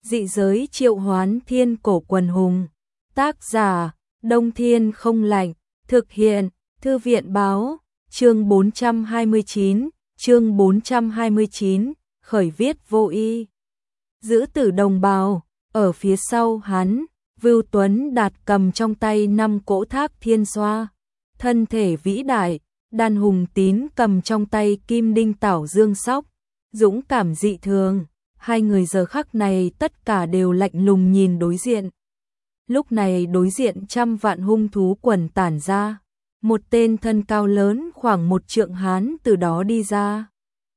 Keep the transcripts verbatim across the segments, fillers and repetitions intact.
Dị giới triệu hoán thiên cổ quần hùng. Tác giả, Đông Thiên không lạnh. Thực hiện, Thư viện báo. Chương bốn trăm hai mươi chín, chương bốn trăm hai mươi chín, khởi viết vô y. Giữ tử đồng bào, ở phía sau hắn, Vưu Tuấn Đạt cầm trong tay năm cỗ thác thiên xoa. Thân thể vĩ đại, Đan Hùng Tín cầm trong tay kim đinh tảo dương sóc. Dũng cảm dị thường, hai người giờ khắc này tất cả đều lạnh lùng nhìn đối diện. Lúc này đối diện trăm vạn hung thú quần tản ra. Một tên thân cao lớn khoảng một trượng hán từ đó đi ra.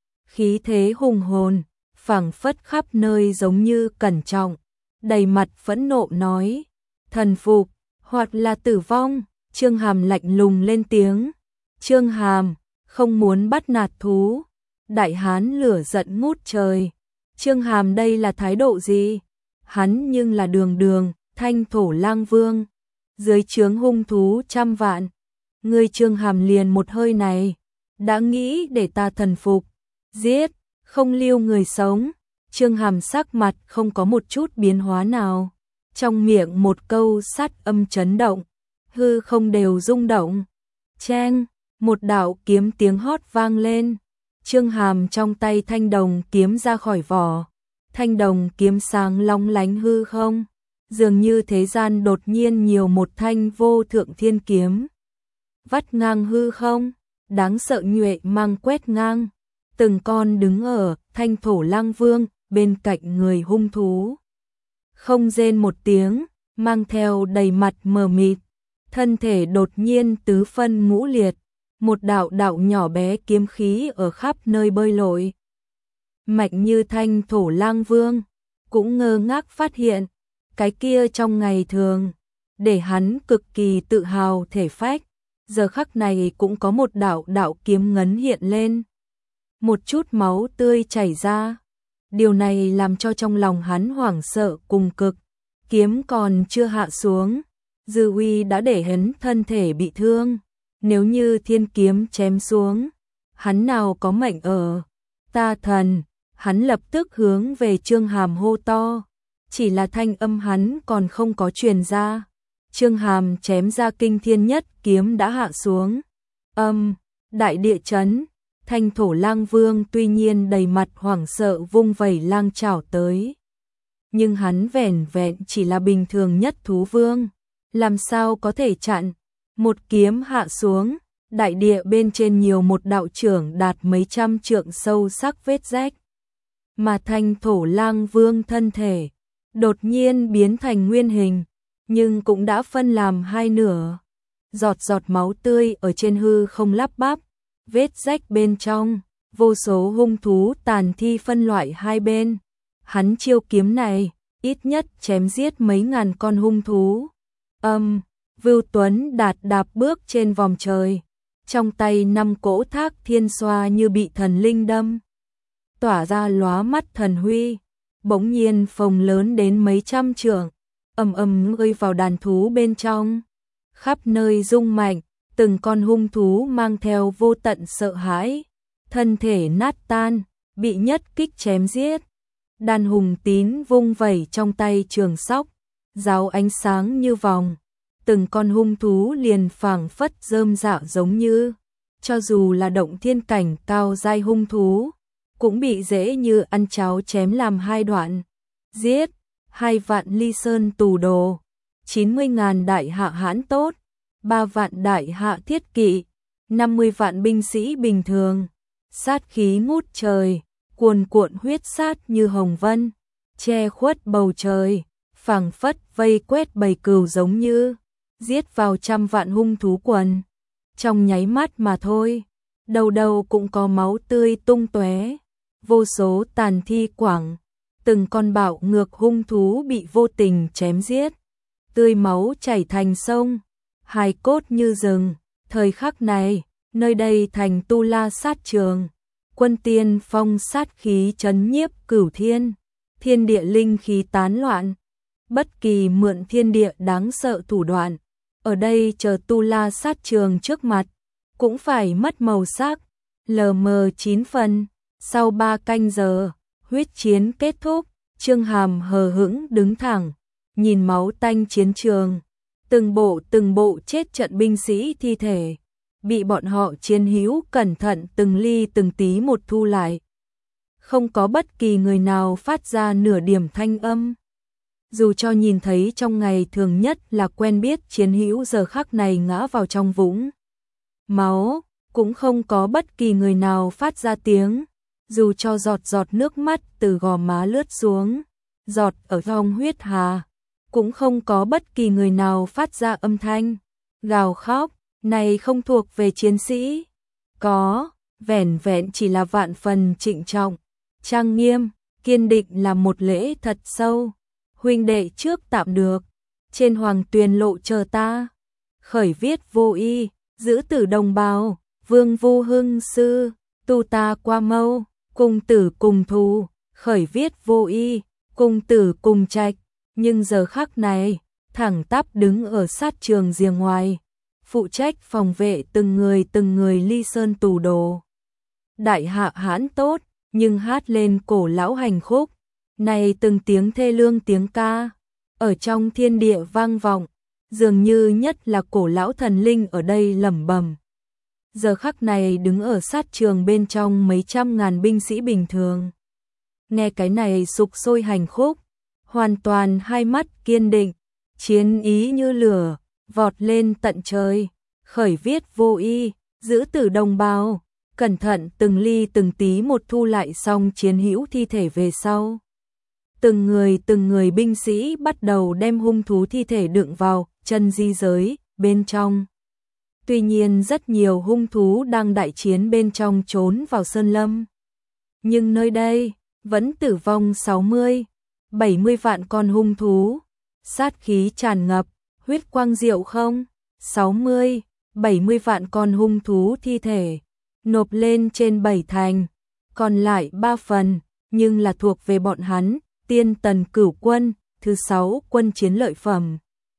Khí thế hùng hồn, phảng phất khắp nơi giống như cẩn trọng, đầy mặt phẫn nộ nói, thần phục, hoặc là tử vong. Trương Hàm lạnh lùng lên tiếng, Trương Hàm, không muốn bắt nạt thú. Đại hán lửa giận ngút trời, Trương Hàm đây là thái độ gì? Hắn nhưng là đường đường, thanh thổ lang vương, dưới trướng hung thú trăm vạn. Ngươi Trương Hàm liền một hơi này, đã nghĩ để ta thần phục, giết, không lưu người sống. Trương Hàm sắc mặt không có một chút biến hóa nào, trong miệng một câu sát âm chấn động, hư không đều rung động. Cheng, một đạo kiếm tiếng hót vang lên. Trương Hàm trong tay thanh đồng kiếm ra khỏi vỏ, thanh đồng kiếm sáng long lánh hư không, dường như thế gian đột nhiên nhiều một thanh vô thượng thiên kiếm. Vắt ngang hư không, đáng sợ nhuệ mang quét ngang, từng con đứng ở thanh thổ lang vương bên cạnh người hung thú. Không rên một tiếng, mang theo đầy mặt mờ mịt, thân thể đột nhiên tứ phân ngũ liệt, một đạo đạo nhỏ bé kiếm khí ở khắp nơi bơi lội. Mạnh như thanh thổ lang vương, cũng ngơ ngác phát hiện, cái kia trong ngày thường, để hắn cực kỳ tự hào thể phách, giờ khắc này cũng có một đạo đạo kiếm ngấn hiện lên. Một chút máu tươi chảy ra, điều này làm cho trong lòng hắn hoảng sợ cùng cực, kiếm còn chưa hạ xuống, dư uy đã để hắn thân thể bị thương. Nếu như thiên kiếm chém xuống, hắn nào có mệnh ở. Ta thần, hắn lập tức hướng về Trương Hàm hô to, chỉ là thanh âm hắn còn không có truyền ra. Trương Hàm chém ra kinh thiên nhất kiếm đã hạ xuống. Âm, đại địa chấn, thanh thổ lang vương tuy nhiên đầy mặt hoảng sợ vung vẩy lang chảo tới. Nhưng hắn vẻn vẹn chỉ là bình thường nhất thú vương, làm sao có thể chặn. Một kiếm hạ xuống, đại địa bên trên nhiều một đạo trưởng đạt mấy trăm trượng sâu sắc vết rách. Mà thanh thổ lang vương thân thể, đột nhiên biến thành nguyên hình, nhưng cũng đã phân làm hai nửa. Giọt giọt máu tươi ở trên hư không lắp bắp, vết rách bên trong, vô số hung thú tàn thi phân loại hai bên. Hắn chiêu kiếm này, ít nhất chém giết mấy ngàn con hung thú. Âm. Um, Vưu Tuấn Đạt đạp bước trên vòm trời, trong tay năm cỗ thác thiên xoa như bị thần linh đâm, tỏa ra lóa mắt thần huy, bỗng nhiên phồng lớn đến mấy trăm trượng, ầm ầm rơi vào đàn thú bên trong, khắp nơi rung mạnh, từng con hung thú mang theo vô tận sợ hãi, thân thể nát tan, bị nhất kích chém giết. Đan Hùng Tín vung vẩy trong tay trường sóc, giáo ánh sáng như vòng. Từng con hung thú liền phảng phất rơm rạ giống như, cho dù là động thiên cảnh cao giai hung thú, cũng bị dễ như ăn cháo chém làm hai đoạn. Giết, hai vạn ly sơn tù đồ, chín mươi ngàn đại hạ hãn tốt, ba vạn đại hạ thiết kỵ, năm mươi vạn binh sĩ bình thường. Sát khí ngút trời, cuồn cuộn huyết sát như hồng vân, che khuất bầu trời, phảng phất vây quét bầy cừu giống như giết vào trăm vạn hung thú quần. Trong nháy mắt mà thôi, đầu đầu cũng có máu tươi tung tóe, vô số tàn thi quẳng, từng con bạo ngược hung thú bị vô tình chém giết, tươi máu chảy thành sông, hài cốt như rừng. Thời khắc này, nơi đây thành tu la sát trường, quân tiên phong sát khí chấn nhiếp cửu thiên, thiên địa linh khí tán loạn, bất kỳ mượn thiên địa đáng sợ thủ đoạn, ở đây chờ tu la sát trường trước mặt, cũng phải mất màu sắc. Lờ mờ chín phần, sau ba canh giờ, huyết chiến kết thúc, Trương Hàm hờ hững đứng thẳng, nhìn máu tanh chiến trường, từng bộ từng bộ chết trận binh sĩ thi thể, bị bọn họ chiến hữu cẩn thận từng ly từng tí một thu lại. Không có bất kỳ người nào phát ra nửa điểm thanh âm. Dù cho nhìn thấy trong ngày thường nhất là quen biết chiến hữu giờ khắc này ngã vào trong vũng máu, cũng không có bất kỳ người nào phát ra tiếng. Dù cho giọt giọt nước mắt từ gò má lướt xuống, giọt ở trong huyết hà, cũng không có bất kỳ người nào phát ra âm thanh gào khóc. Này không thuộc về chiến sĩ, có vẻn vẹn chỉ là vạn phần trịnh trọng, trang nghiêm, kiên định là một lễ thật sâu. Huynh đệ trước tạm được, trên hoàng tuyền lộ chờ ta. Khởi viết vô y, giữ tử đồng bào, vương vu hưng sư, tu ta qua mâu, cùng tử cùng thù. Khởi viết vô y, cùng tử cùng trạch. Nhưng giờ khắc này, thẳng tắp đứng ở sát trường rìa ngoài, phụ trách phòng vệ từng người từng người ly sơn tù đồ. Đại hạ hãn tốt, nhưng hát lên cổ lão hành khúc. Này từng tiếng thê lương tiếng ca, ở trong thiên địa vang vọng, dường như nhất là cổ lão thần linh ở đây lẩm bẩm. Giờ khắc này đứng ở sát trường bên trong mấy trăm ngàn binh sĩ bình thường. Nghe cái này sục sôi hành khúc, hoàn toàn hai mắt kiên định, chiến ý như lửa, vọt lên tận trời. Khởi viết vô y, giữ tử đồng bào, cẩn thận từng ly từng tí một thu lại xong chiến hữu thi thể về sau. Từng người từng người binh sĩ bắt đầu đem hung thú thi thể đựng vào chân di giới bên trong. Tuy nhiên rất nhiều hung thú đang đại chiến bên trong trốn vào sơn lâm. Nhưng nơi đây vẫn tử vong sáu mươi, bảy mươi vạn con hung thú, sát khí tràn ngập, huyết quang diệu không, sáu mươi, bảy mươi vạn con hung thú thi thể, nộp lên trên bảy thành, còn lại ba phần, nhưng là thuộc về bọn hắn, tiên tần cửu quân, thứ sáu quân chiến lợi phẩm.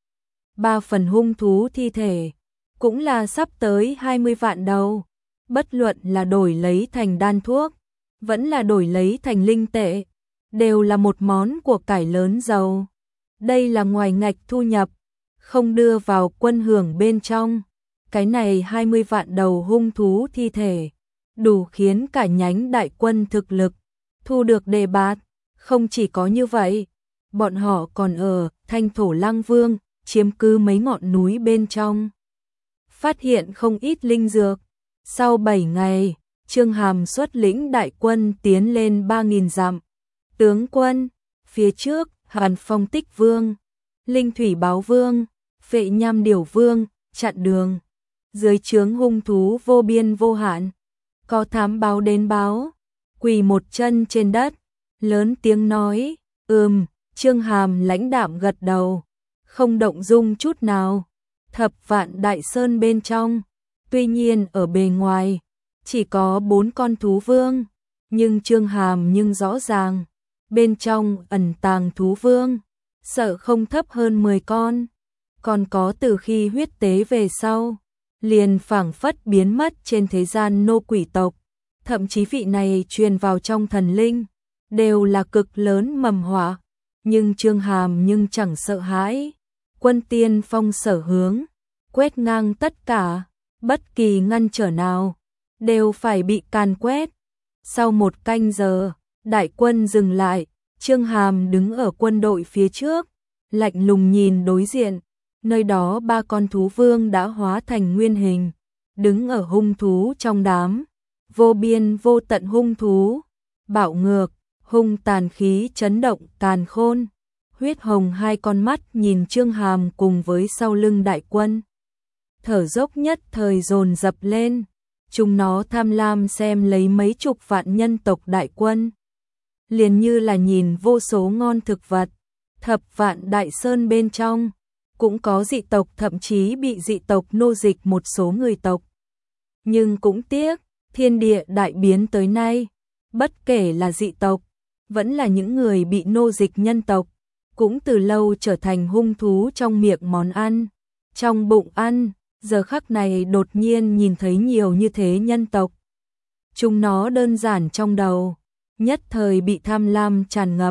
Ba phần hung thú thi thể, cũng là sắp tới hai mươi vạn đầu, bất luận là đổi lấy thành đan thuốc, vẫn là đổi lấy thành linh tệ, đều là một món của cải lớn giàu. Đây là ngoài ngạch thu nhập, không đưa vào quân hưởng bên trong. Cái này hai mươi vạn đầu hung thú thi thể, đủ khiến cả nhánh đại quân thực lực thu được đề bạt. Không chỉ có như vậy, bọn họ còn ở Thanh Thổ Lăng Vương, chiếm cứ mấy ngọn núi bên trong. Phát hiện không ít linh dược. Sau bảy ngày, Trương Hàm xuất lĩnh đại quân tiến lên ba nghìn dặm. Tướng quân, phía trước, Hàn Phong Tích Vương, Linh Thủy Báo Vương, Phệ Nham Điểu Vương, chặn đường. Dưới trướng hung thú vô biên vô hạn, có thám báo đến báo, quỳ một chân trên đất, lớn tiếng nói, ừm, Trương Hàm lãnh đạm gật đầu, không động dung chút nào. Thập vạn đại sơn bên trong, tuy nhiên ở bề ngoài, chỉ có bốn con thú vương, nhưng Trương Hàm nhưng rõ ràng, bên trong ẩn tàng thú vương, sợ không thấp hơn mười con, còn có từ khi huyết tế về sau, liền phảng phất biến mất trên thế gian nô quỷ tộc, thậm chí vị này truyền vào trong thần linh, đều là cực lớn mầm họa, nhưng Trương Hàm nhưng chẳng sợ hãi, quân tiên phong sở hướng, quét ngang tất cả, bất kỳ ngăn trở nào, đều phải bị càn quét. Sau một canh giờ, đại quân dừng lại, Trương Hàm đứng ở quân đội phía trước, lạnh lùng nhìn đối diện, nơi đó ba con thú vương đã hóa thành nguyên hình, đứng ở hung thú trong đám, vô biên vô tận hung thú, bạo ngược, hung tàn khí chấn động càn khôn, huyết hồng hai con mắt nhìn Trương Hàm cùng với sau lưng đại quân. Thở dốc nhất thời dồn dập lên, chúng nó tham lam xem lấy mấy chục vạn nhân tộc đại quân. Liền như là nhìn vô số ngon thực vật, thập vạn đại sơn bên trong, cũng có dị tộc thậm chí bị dị tộc nô dịch một số người tộc. Nhưng cũng tiếc, thiên địa đại biến tới nay, bất kể là dị tộc, vẫn là những người bị nô dịch nhân tộc, cũng từ lâu trở thành hung thú trong miệng món ăn, trong bụng ăn. Giờ khắc này đột nhiên nhìn thấy nhiều như thế nhân tộc. Chúng nó đơn giản trong đầu, nhất thời bị tham lam tràn ngập,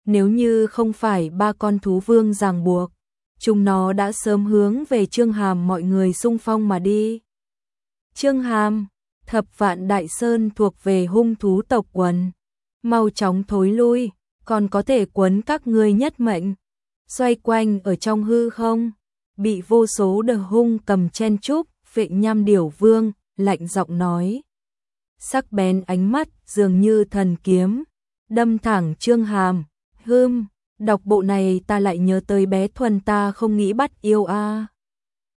nếu như không phải ba con thú vương ràng buộc, chúng nó đã sớm hướng về Trương Hàm mọi người xung phong mà đi. Trương Hàm, Thập Vạn Đại Sơn thuộc về hung thú tộc quần, mau chóng thối lui, còn có thể quấn các ngươi nhất mệnh. Xoay quanh ở trong hư không, bị vô số đờ hung cầm chen chúc, Vệ Nham Điểu Vương lạnh giọng nói, sắc bén ánh mắt dường như thần kiếm, đâm thẳng Trương Hàm. Hừm, đọc bộ này ta lại nhớ tới bé Thuần ta không nghĩ bắt yêu a.